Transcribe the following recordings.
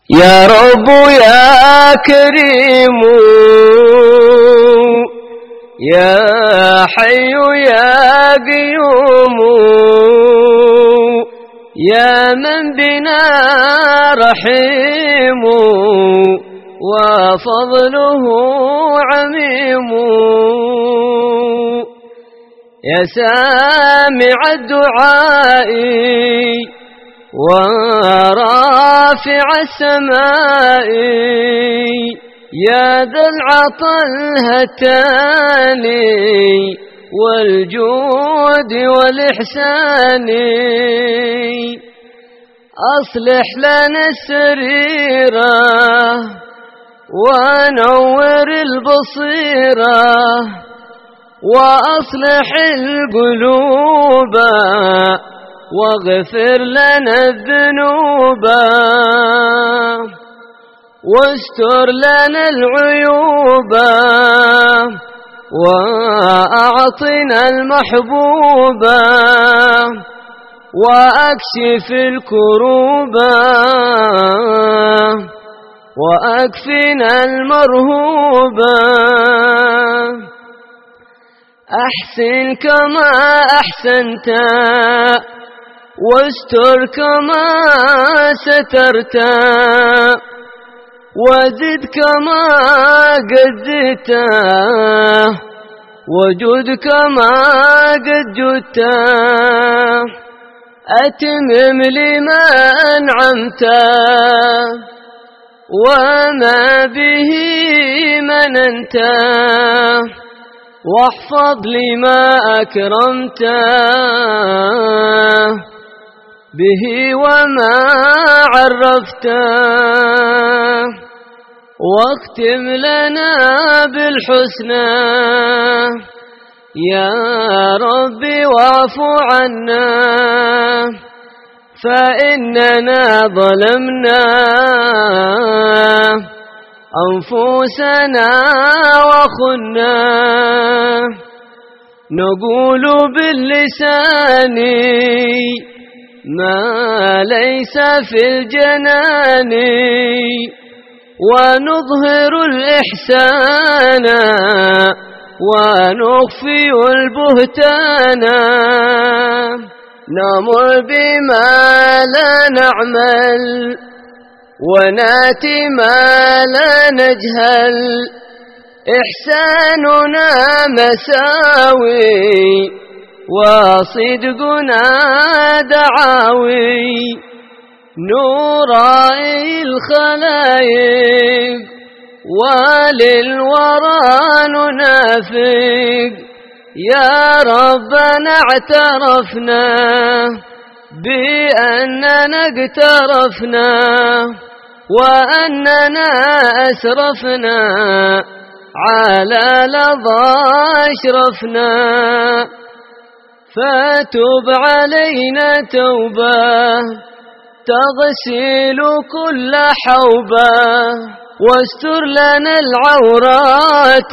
يا رب يا كريم يا حي يا قيوم يا من بنا رحيم وفضله عميم يا سامع الدعاء ورافع السماء يا ذا العطا الهتاني والجود والإحسان أصلح لنا السريرة ونور البصيرة وأصلح القلوب واغفر لنا الذنوب واستر لنا العيوب وأعطنا المحبوب وأكشف الكروب وأكفنا المرهوب أحسن كما أحسنت واستر كما سترت وزد كما قد زدت وجد كما قد جدت أتمم لما أنعمت وما به مننت واحفظ لما أكرمت به وما عرفت واختم لنا بالحسنى يا ربي واعف عنا فإننا ظلمنا أنفسنا وخنا نقول باللسان ما ليس في الجنان ونظهر الإحسان ونخفي البهتان نمر بما لا نعمل وناتي ما لا نجهل إحساننا مساوي وصدقنا دعاوي نورائي الخلايق وللورى ننافق يا ربنا اعترفنا بأننا اقترفنا وأننا أسرفنا على لظى أشرفنا فتب علينا توبة تغسل كل حوبة واستر لنا العورات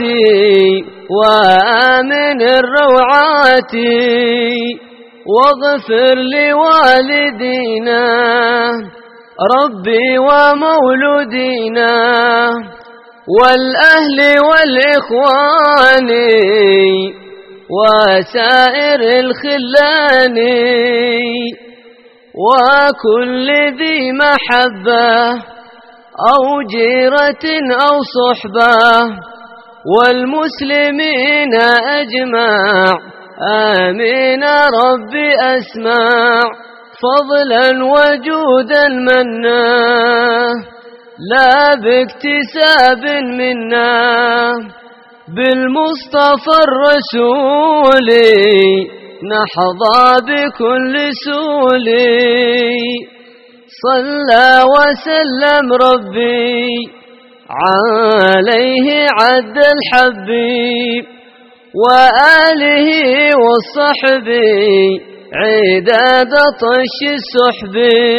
وآمن الروعات واغفر لوالدينا ربي ومولودينا والأهل والإخوان وسائر الخلان وكل ذي محبة أو جيرة أو صحبة والمسلمين أجمع آمين ربي أسمع فضلا وجودا منا لا باكتساب منا بالمصطفى الرسول نحظى بكل سول صلى وسلم ربي عليه عد الحبيب وآله والصحب عداد طش السحب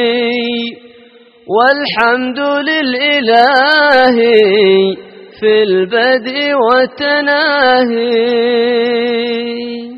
والحمد للإله في البدء والتناهي.